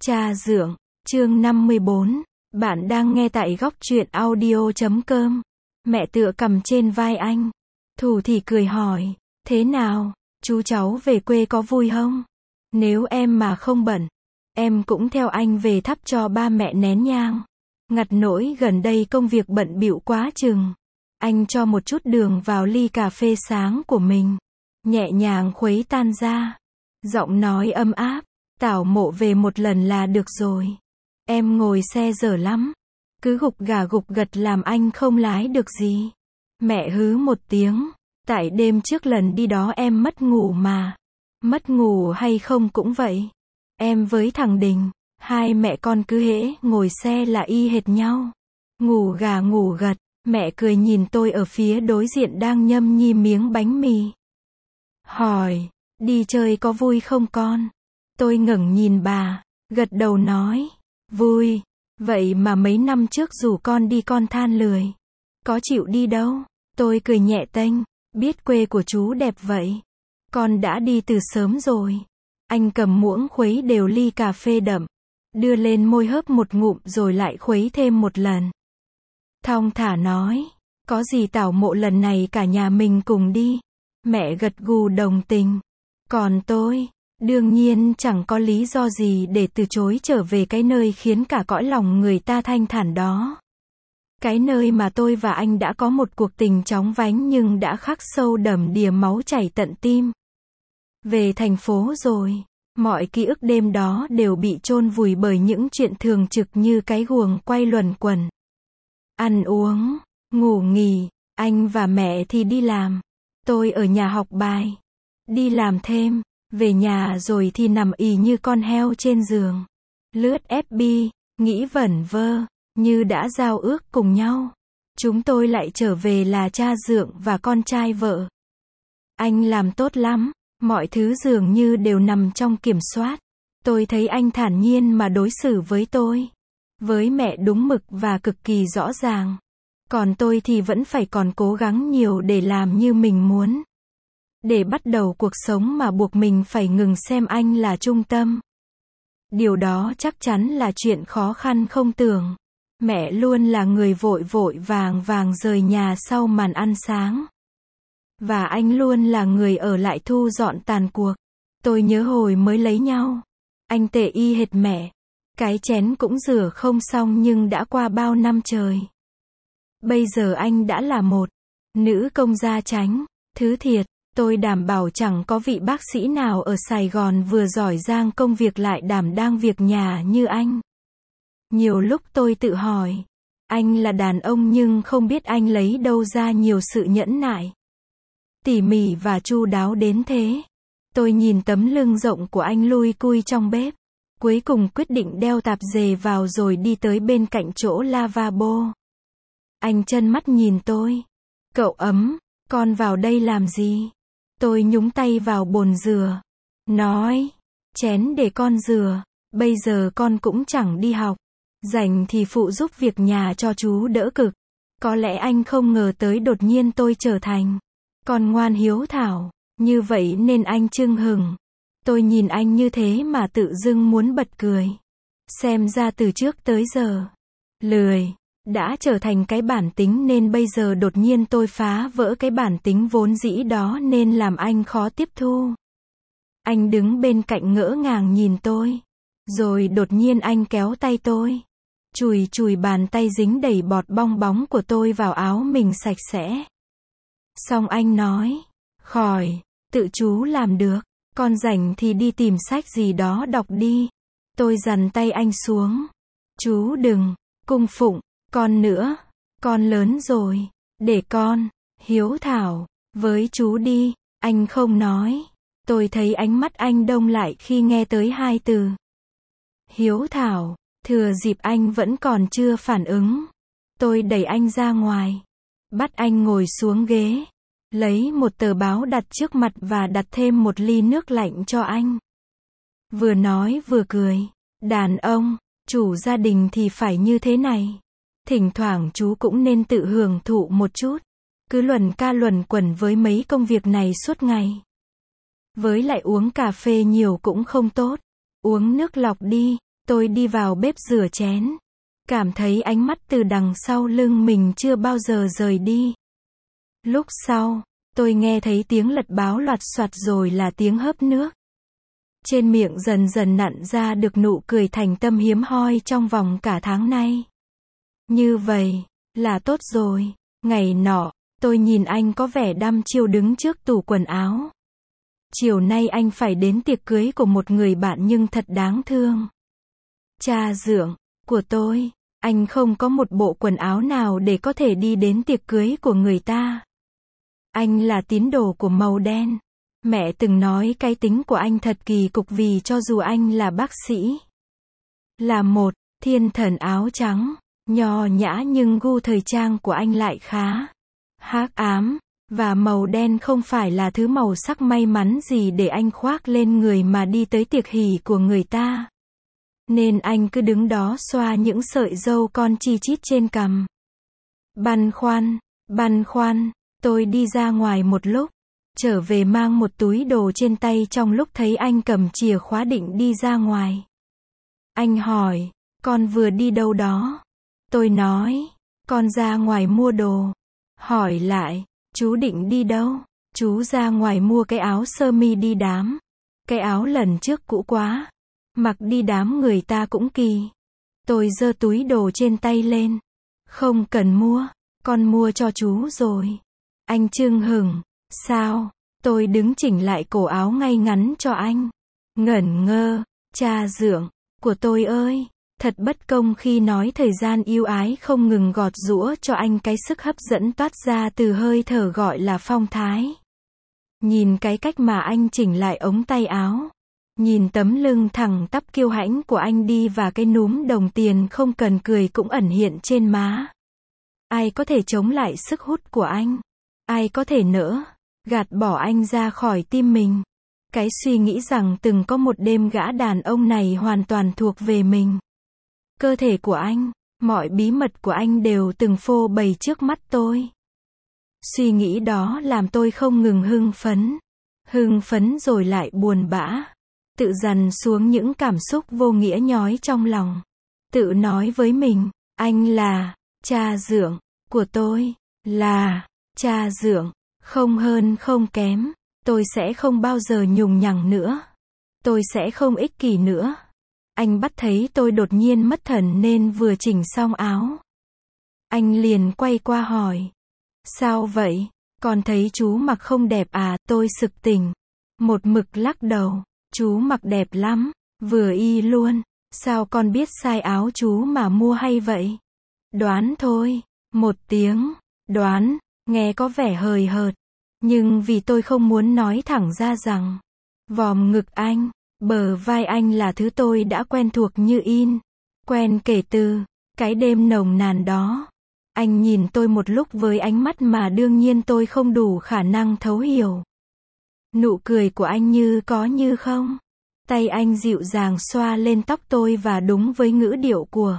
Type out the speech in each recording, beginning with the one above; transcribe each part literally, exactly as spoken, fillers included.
Cha dượng, chương năm mươi bốn. Bạn đang nghe tại góc truyện audio chấm com. Mẹ tựa cầm trên vai anh. Thủ thì cười hỏi, thế nào, chú cháu về quê có vui không? Nếu em mà không bận, em cũng theo anh về thắp cho ba mẹ nén nhang. Ngặt nỗi gần đây công việc bận bịu quá chừng. Anh cho một chút đường vào ly cà phê sáng của mình. Nhẹ nhàng khuấy tan ra. Giọng nói ấm áp. Tảo mộ về một lần là được rồi. Em ngồi xe dở lắm. Cứ gục gà gục gật làm anh không lái được gì. Mẹ hứ một tiếng. Tại đêm trước lần đi đó em mất ngủ mà. Mất ngủ hay không cũng vậy. Em với thằng Đình, hai mẹ con cứ hễ ngồi xe là y hệt nhau. Ngủ gà ngủ gật. Mẹ cười nhìn tôi ở phía đối diện đang nhâm nhi miếng bánh mì. Hỏi, đi chơi có vui không con? Tôi ngẩng nhìn bà, gật đầu nói, vui. Vậy mà mấy năm trước rủ con đi con than lười. Có chịu đi đâu? Tôi cười nhẹ tênh, biết quê của chú đẹp vậy. Con đã đi từ sớm rồi. Anh cầm muỗng khuấy đều ly cà phê đậm. Đưa lên môi hớp một ngụm rồi lại khuấy thêm một lần. Thong thả nói, có gì Tảo mộ lần này cả nhà mình cùng đi. Mẹ gật gù đồng tình. Còn tôi, đương nhiên chẳng có lý do gì để từ chối trở về cái nơi khiến cả cõi lòng người ta thanh thản đó. Cái nơi mà tôi và anh đã có một cuộc tình chóng vánh nhưng đã khắc sâu đậm đìa máu chảy tận tim. Về thành phố rồi, mọi ký ức đêm đó đều bị chôn vùi bởi những chuyện thường trực như cái guồng quay luẩn quẩn. Ăn uống, ngủ nghỉ, anh và mẹ thì đi làm. Tôi ở nhà học bài, đi làm thêm, về nhà rồi thì nằm ì như con heo trên giường. Lướt ép bê, nghĩ vẩn vơ, như đã giao ước cùng nhau. Chúng tôi lại trở về là cha dượng và con trai vợ. Anh làm tốt lắm, mọi thứ dường như đều nằm trong kiểm soát. Tôi thấy anh thản nhiên mà đối xử với tôi. Với mẹ đúng mực và cực kỳ rõ ràng. Còn tôi thì vẫn phải còn cố gắng nhiều để làm như mình muốn. Để bắt đầu cuộc sống mà buộc mình phải ngừng xem anh là trung tâm. Điều đó chắc chắn là chuyện khó khăn không tưởng. Mẹ luôn là người vội vội vàng vàng rời nhà sau màn ăn sáng. Và anh luôn là người ở lại thu dọn tàn cuộc. Tôi nhớ hồi mới lấy nhau. Anh tệ y hệt mẹ. Cái chén cũng rửa không xong nhưng đã qua bao năm trời. Bây giờ anh đã là một nữ công gia chánh. Thứ thiệt, tôi đảm bảo chẳng có vị bác sĩ nào ở Sài Gòn vừa giỏi giang công việc lại đảm đang việc nhà như anh. Nhiều lúc tôi tự hỏi, anh là đàn ông nhưng không biết anh lấy đâu ra nhiều sự nhẫn nại, tỉ mỉ và chu đáo đến thế. Tôi nhìn tấm lưng rộng của anh lui cui trong bếp. Cuối cùng quyết định đeo tạp dề vào rồi đi tới bên cạnh chỗ lavabo. Anh trân mắt nhìn tôi. Cậu ấm, con vào đây làm gì? Tôi nhúng tay vào bồn rửa. Nói, chén để con rửa. Bây giờ con cũng chẳng đi học. Rảnh thì phụ giúp việc nhà cho chú đỡ cực. Có lẽ anh không ngờ tới đột nhiên tôi trở thành con ngoan hiếu thảo. Như vậy nên anh chưng hửng. Tôi nhìn anh như thế mà tự dưng muốn bật cười. Xem ra từ trước tới giờ, lười đã trở thành cái bản tính nên bây giờ đột nhiên tôi phá vỡ cái bản tính vốn dĩ đó nên làm anh khó tiếp thu. Anh đứng bên cạnh ngỡ ngàng nhìn tôi. Rồi đột nhiên anh kéo tay tôi. Chùi chùi bàn tay dính đầy bọt bong bóng của tôi vào áo mình sạch sẽ. Xong anh nói, khỏi, tự chú làm được. Con rảnh thì đi tìm sách gì đó đọc đi. Tôi giằng tay anh xuống. Chú đừng, cung phụng, con nữa. Con lớn rồi. Để con, hiếu thảo, với chú đi. Anh không nói. Tôi thấy ánh mắt anh đông lại khi nghe tới hai từ. Hiếu thảo. Thừa dịp anh vẫn còn chưa phản ứng. Tôi đẩy anh ra ngoài. Bắt anh ngồi xuống ghế. Lấy một tờ báo đặt trước mặt và đặt thêm một ly nước lạnh cho anh. Vừa nói vừa cười. Đàn ông, chủ gia đình thì phải như thế này. Thỉnh thoảng chú cũng nên tự hưởng thụ một chút. Cứ luẩn ca luẩn quẩn với mấy công việc này suốt ngày. Với lại uống cà phê nhiều cũng không tốt. Uống nước lọc đi. Tôi đi vào bếp rửa chén. Cảm thấy ánh mắt từ đằng sau lưng mình chưa bao giờ rời đi. Lúc sau, tôi nghe thấy tiếng lật báo loạt soạt rồi là tiếng hớp nước. Trên miệng dần dần nặn ra được nụ cười thành tâm hiếm hoi trong vòng cả tháng nay. Như vậy, là tốt rồi. Ngày nọ, tôi nhìn anh có vẻ đăm chiêu đứng trước tủ quần áo. Chiều nay anh phải đến tiệc cưới của một người bạn nhưng thật đáng thương. Cha dượng của tôi, anh không có một bộ quần áo nào để có thể đi đến tiệc cưới của người ta. Anh là tín đồ của màu đen. Mẹ từng nói cái tính của anh thật kỳ cục vì cho dù anh là bác sĩ, là một thiên thần áo trắng, nho nhã nhưng gu thời trang của anh lại khá hắc ám, và màu đen không phải là thứ màu sắc may mắn gì để anh khoác lên người mà đi tới tiệc hỷ của người ta. Nên anh cứ đứng đó xoa những sợi râu con chi chít trên cằm. Băn khoăn, băn khoăn, tôi đi ra ngoài một lúc, trở về mang một túi đồ trên tay trong lúc thấy anh cầm chìa khóa định đi ra ngoài. Anh hỏi, con vừa đi đâu đó? Tôi nói, con ra ngoài mua đồ. Hỏi lại, chú định đi đâu? Chú ra ngoài mua cái áo sơ mi đi đám. Cái áo lần trước cũ quá. Mặc đi đám người ta cũng kỳ. Tôi giơ túi đồ trên tay lên. Không cần mua, con mua cho chú rồi. Anh chưng hửng, sao? Tôi đứng chỉnh lại cổ áo ngay ngắn cho anh. Ngẩn ngơ, cha dượng của tôi ơi, thật bất công khi nói thời gian yêu ái không ngừng gọt giũa cho anh cái sức hấp dẫn toát ra từ hơi thở gọi là phong thái. Nhìn cái cách mà anh chỉnh lại ống tay áo. Nhìn tấm lưng thẳng tắp kiêu hãnh của anh đi và cái núm đồng tiền không cần cười cũng ẩn hiện trên má. Ai có thể chống lại sức hút của anh? Ai có thể nỡ gạt bỏ anh ra khỏi tim mình? Cái suy nghĩ rằng từng có một đêm gã đàn ông này hoàn toàn thuộc về mình. Cơ thể của anh, mọi bí mật của anh đều từng phô bày trước mắt tôi. Suy nghĩ đó làm tôi không ngừng hưng phấn. Hưng phấn rồi lại buồn bã. Tự dằn xuống những cảm xúc vô nghĩa nhói trong lòng. Tự nói với mình, anh là cha dượng của tôi, là cha dượng, không hơn không kém. Tôi sẽ không bao giờ nhùng nhằng nữa. Tôi sẽ không ích kỷ nữa. Anh bắt thấy tôi đột nhiên mất thần nên vừa chỉnh xong áo. Anh liền quay qua hỏi. Sao vậy? Con thấy chú mặc không đẹp à? Tôi sực tỉnh. Một mực lắc đầu. Chú mặc đẹp lắm. Vừa y luôn. Sao con biết size áo chú mà mua hay vậy? Đoán thôi. Một tiếng. Đoán. Nghe có vẻ hời hợt. Nhưng vì tôi không muốn nói thẳng ra rằng vòm ngực anh, bờ vai anh là thứ tôi đã quen thuộc như in. Quen kể từ cái đêm nồng nàn đó. Anh nhìn tôi một lúc với ánh mắt mà đương nhiên tôi không đủ khả năng thấu hiểu. Nụ cười của anh như có như không. Tay anh dịu dàng xoa lên tóc tôi và đúng với ngữ điệu của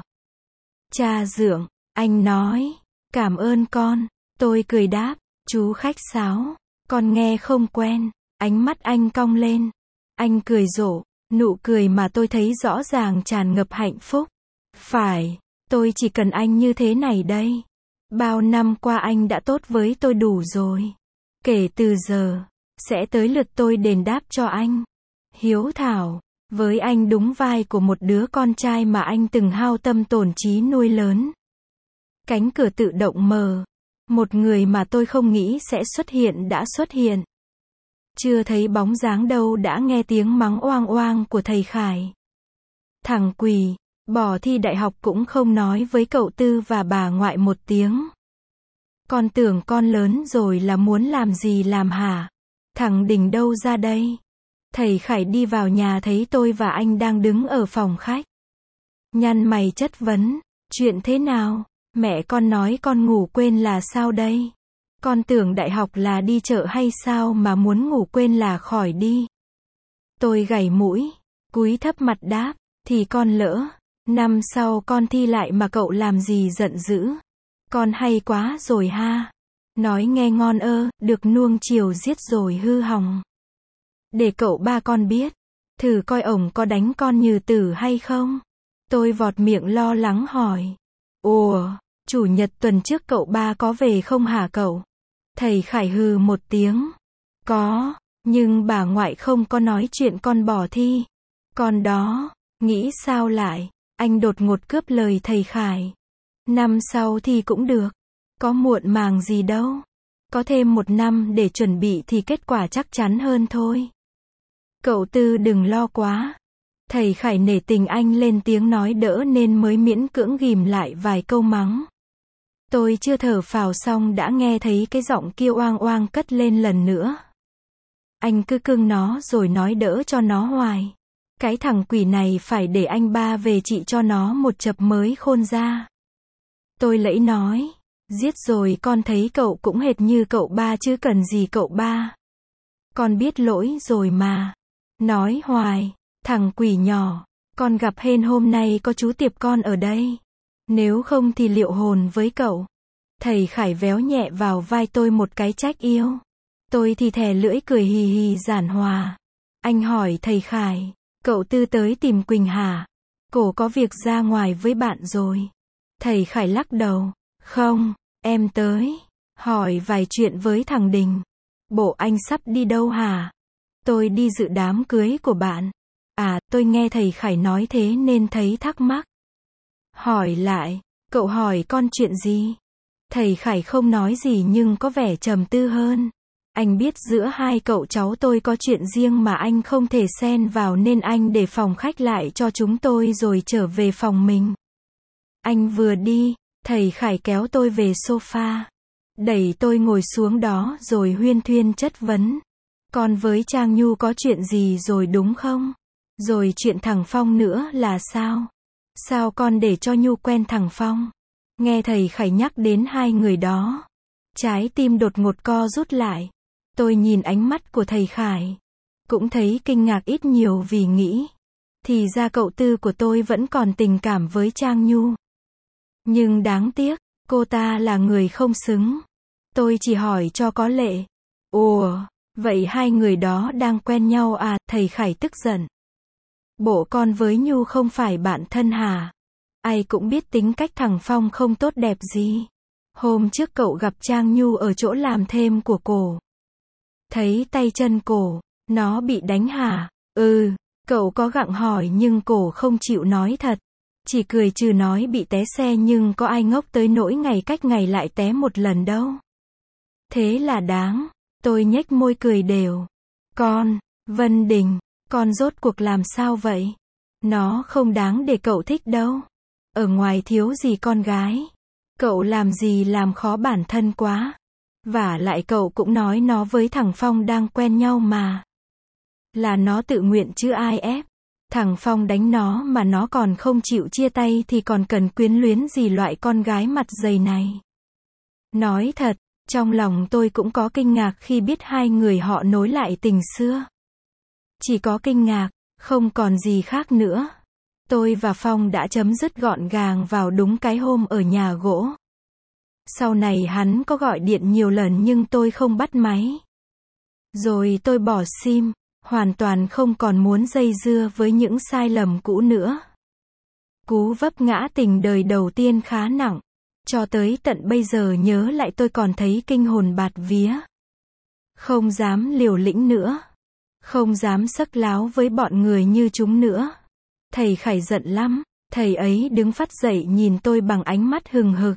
cha dượng. Anh nói, cảm ơn con. Tôi cười đáp, chú khách sáo. Con nghe không quen. Ánh mắt anh cong lên. Anh cười rộ, nụ cười mà tôi thấy rõ ràng tràn ngập hạnh phúc. Phải, tôi chỉ cần anh như thế này đây. Bao năm qua anh đã tốt với tôi đủ rồi. Kể từ giờ, sẽ tới lượt tôi đền đáp cho anh. Hiếu thảo, với anh đúng vai của một đứa con trai mà anh từng hao tâm tổn trí nuôi lớn. Cánh cửa tự động mở. Một người mà tôi không nghĩ sẽ xuất hiện đã xuất hiện. Chưa thấy bóng dáng đâu đã nghe tiếng mắng oang oang của thầy Khải. Thằng quỳ, bỏ thi đại học cũng không nói với cậu Tư và bà ngoại một tiếng. Con tưởng con lớn rồi là muốn làm gì làm hả? Thằng Đình đâu ra đây? Thầy Khải đi vào nhà thấy tôi và anh đang đứng ở phòng khách. Nhăn mày chất vấn, chuyện thế nào? Mẹ con nói con ngủ quên là sao đây? Con tưởng đại học là đi chợ hay sao mà muốn ngủ quên là khỏi đi? Tôi gảy mũi, cúi thấp mặt đáp, thì con lỡ. Năm sau con thi lại mà cậu làm gì giận dữ? Con hay quá rồi ha. Nói nghe ngon ơ, được nuông chiều giết rồi hư hỏng. Để cậu ba con biết, thử coi ổng có đánh con như tử hay không. Tôi vọt miệng lo lắng hỏi. Ủa, chủ nhật tuần trước cậu ba có về không hả cậu? Thầy Khải hừ một tiếng. Có, nhưng bà ngoại không có nói chuyện con bỏ thi. Con đó, nghĩ sao lại? Anh đột ngột cướp lời thầy Khải. Năm sau thì cũng được. Có muộn màng gì đâu. Có thêm một năm để chuẩn bị thì kết quả chắc chắn hơn thôi. Cậu Tư đừng lo quá. Thầy Khải nể tình anh lên tiếng nói đỡ nên mới miễn cưỡng ghim lại vài câu mắng. Tôi chưa thở phào xong đã nghe thấy cái giọng kia oang oang cất lên lần nữa. Anh cứ cưng nó rồi nói đỡ cho nó hoài. Cái thằng quỷ này phải để anh ba về trị cho nó một chập mới khôn ra. Tôi lẫy nói. Giết rồi con thấy cậu cũng hệt như cậu ba chứ cần gì cậu ba. Con biết lỗi rồi mà. Nói hoài. Thằng quỷ nhỏ. Con gặp hên hôm nay có chú Tiệp con ở đây. Nếu không thì liệu hồn với cậu. Thầy Khải véo nhẹ vào vai tôi một cái trách yêu. Tôi thì thè lưỡi cười hì hì giản hòa. Anh hỏi thầy Khải. Cậu Tư tới tìm Quỳnh hả? Cổ có việc ra ngoài với bạn rồi. Thầy Khải lắc đầu. Không, em tới. Hỏi vài chuyện với thằng Đình. Bộ anh sắp đi đâu hả? Tôi đi dự đám cưới của bạn. À, tôi nghe thầy Khải nói thế nên thấy thắc mắc. Hỏi lại, cậu hỏi con chuyện gì? Thầy Khải không nói gì nhưng có vẻ trầm tư hơn. Anh biết giữa hai cậu cháu tôi có chuyện riêng mà anh không thể xen vào nên anh để phòng khách lại cho chúng tôi rồi trở về phòng mình. Anh vừa đi, thầy Khải kéo tôi về sofa. Đẩy tôi ngồi xuống đó rồi huyên thuyên chất vấn. Con với Trang Nhu có chuyện gì rồi đúng không? Rồi chuyện thằng Phong nữa là sao? Sao con để cho Nhu quen thằng Phong? Nghe thầy Khải nhắc đến hai người đó. Trái tim đột ngột co rút lại. Tôi nhìn ánh mắt của thầy Khải. Cũng thấy kinh ngạc ít nhiều vì nghĩ. Thì ra cậu Tư của tôi vẫn còn tình cảm với Trang Nhu. Nhưng đáng tiếc, cô ta là người không xứng. Tôi chỉ hỏi cho có lệ. Ủa, vậy hai người đó đang quen nhau à? Thầy Khải tức giận. Bộ con với Nhu không phải bạn thân hả? Ai cũng biết tính cách thằng Phong không tốt đẹp gì. Hôm trước cậu gặp Trang Nhu ở chỗ làm thêm của cổ. Thấy tay chân cổ, nó bị đánh hả? Ừ, cậu có gặng hỏi nhưng cổ không chịu nói thật. Chỉ cười trừ nói bị té xe nhưng có ai ngốc tới nỗi ngày cách ngày lại té một lần đâu. Thế là đáng. Tôi nhếch môi cười đều. Con, Vân Đình, con rốt cuộc làm sao vậy? Nó không đáng để cậu thích đâu. Ở ngoài thiếu gì con gái. Cậu làm gì làm khó bản thân quá. Vả lại cậu cũng nói nó với thằng Phong đang quen nhau mà. Là nó tự nguyện chứ ai ép. Thằng Phong đánh nó mà nó còn không chịu chia tay thì còn cần quyến luyến gì loại con gái mặt dày này. Nói thật, trong lòng tôi cũng có kinh ngạc khi biết hai người họ nối lại tình xưa. Chỉ có kinh ngạc, không còn gì khác nữa. Tôi và Phong đã chấm dứt gọn gàng vào đúng cái hôm ở nhà gỗ. Sau này hắn có gọi điện nhiều lần nhưng tôi không bắt máy. Rồi tôi bỏ sim, hoàn toàn không còn muốn dây dưa với những sai lầm cũ nữa. Cú vấp ngã tình đời đầu tiên khá nặng. Cho tới tận bây giờ nhớ lại tôi còn thấy kinh hồn bạt vía. Không dám liều lĩnh nữa. Không dám sấc láo với bọn người như chúng nữa. Thầy Khải giận lắm. Thầy ấy đứng phắt dậy nhìn tôi bằng ánh mắt hừng hực.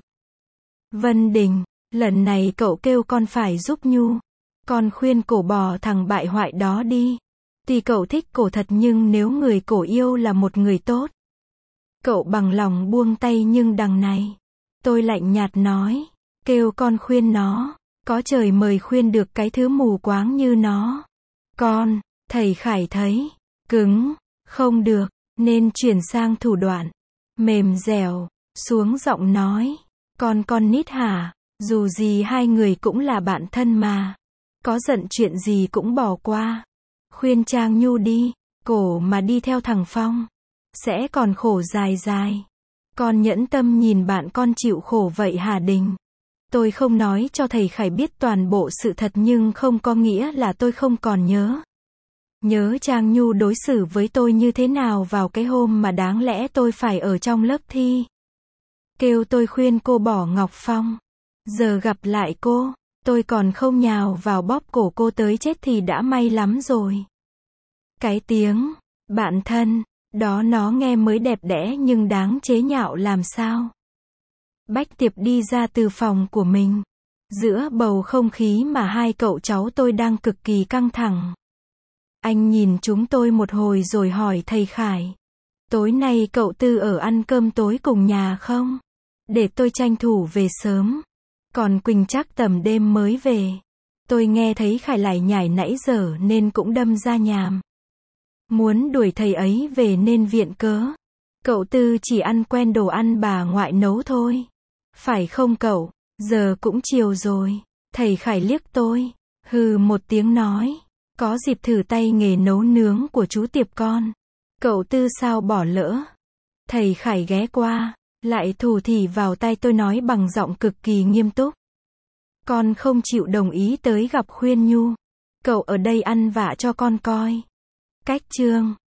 Vân Đình, lần này cậu kêu con phải giúp Nhu. Con khuyên cổ bỏ thằng bại hoại đó đi. Tuy cậu thích cổ thật nhưng nếu người cổ yêu là một người tốt. Cậu bằng lòng buông tay nhưng đằng này. Tôi lạnh nhạt nói. Kêu con khuyên nó. Có trời mời khuyên được cái thứ mù quáng như nó. Con, thầy Khải thấy. Cứng, không được. Nên chuyển sang thủ đoạn. Mềm dẻo, xuống giọng nói. Con con nít hả? Dù gì hai người cũng là bạn thân mà. Có giận chuyện gì cũng bỏ qua. Khuyên Trang Nhu đi. Cổ mà đi theo thằng Phong. Sẽ còn khổ dài dài. Con nhẫn tâm nhìn bạn con chịu khổ vậy hả Đình? Tôi không nói cho thầy Khải biết toàn bộ sự thật nhưng không có nghĩa là tôi không còn nhớ. Nhớ Trang Nhu đối xử với tôi như thế nào vào cái hôm mà đáng lẽ tôi phải ở trong lớp thi. Kêu tôi khuyên cô bỏ Ngọc Phong. Giờ gặp lại cô, tôi còn không nhào vào bóp cổ cô tới chết thì đã may lắm rồi. Cái tiếng, bạn thân, đó nó nghe mới đẹp đẽ nhưng đáng chế nhạo làm sao. Bách Tiệp đi ra từ phòng của mình. Giữa bầu không khí mà hai cậu cháu tôi đang cực kỳ căng thẳng. Anh nhìn chúng tôi một hồi rồi hỏi thầy Khải. Tối nay cậu Tư ở ăn cơm tối cùng nhà không? Để tôi tranh thủ về sớm. Còn Quỳnh chắc tầm đêm mới về. Tôi nghe thấy Khải lải nhải nãy giờ nên cũng đâm ra nhàm. Muốn đuổi thầy ấy về nên viện cớ. Cậu Tư chỉ ăn quen đồ ăn bà ngoại nấu thôi. Phải không cậu? Giờ cũng chiều rồi. Thầy Khải liếc tôi. Hừ một tiếng nói. Có dịp thử tay nghề nấu nướng của chú Tiệp con. Cậu Tư sao bỏ lỡ. Thầy Khải ghé qua. Lại thủ thỉ vào tai tôi nói bằng giọng cực kỳ nghiêm túc. Con không chịu đồng ý tới gặp Khuyên Nhu. Cậu ở đây ăn vạ cho con coi. Cách chương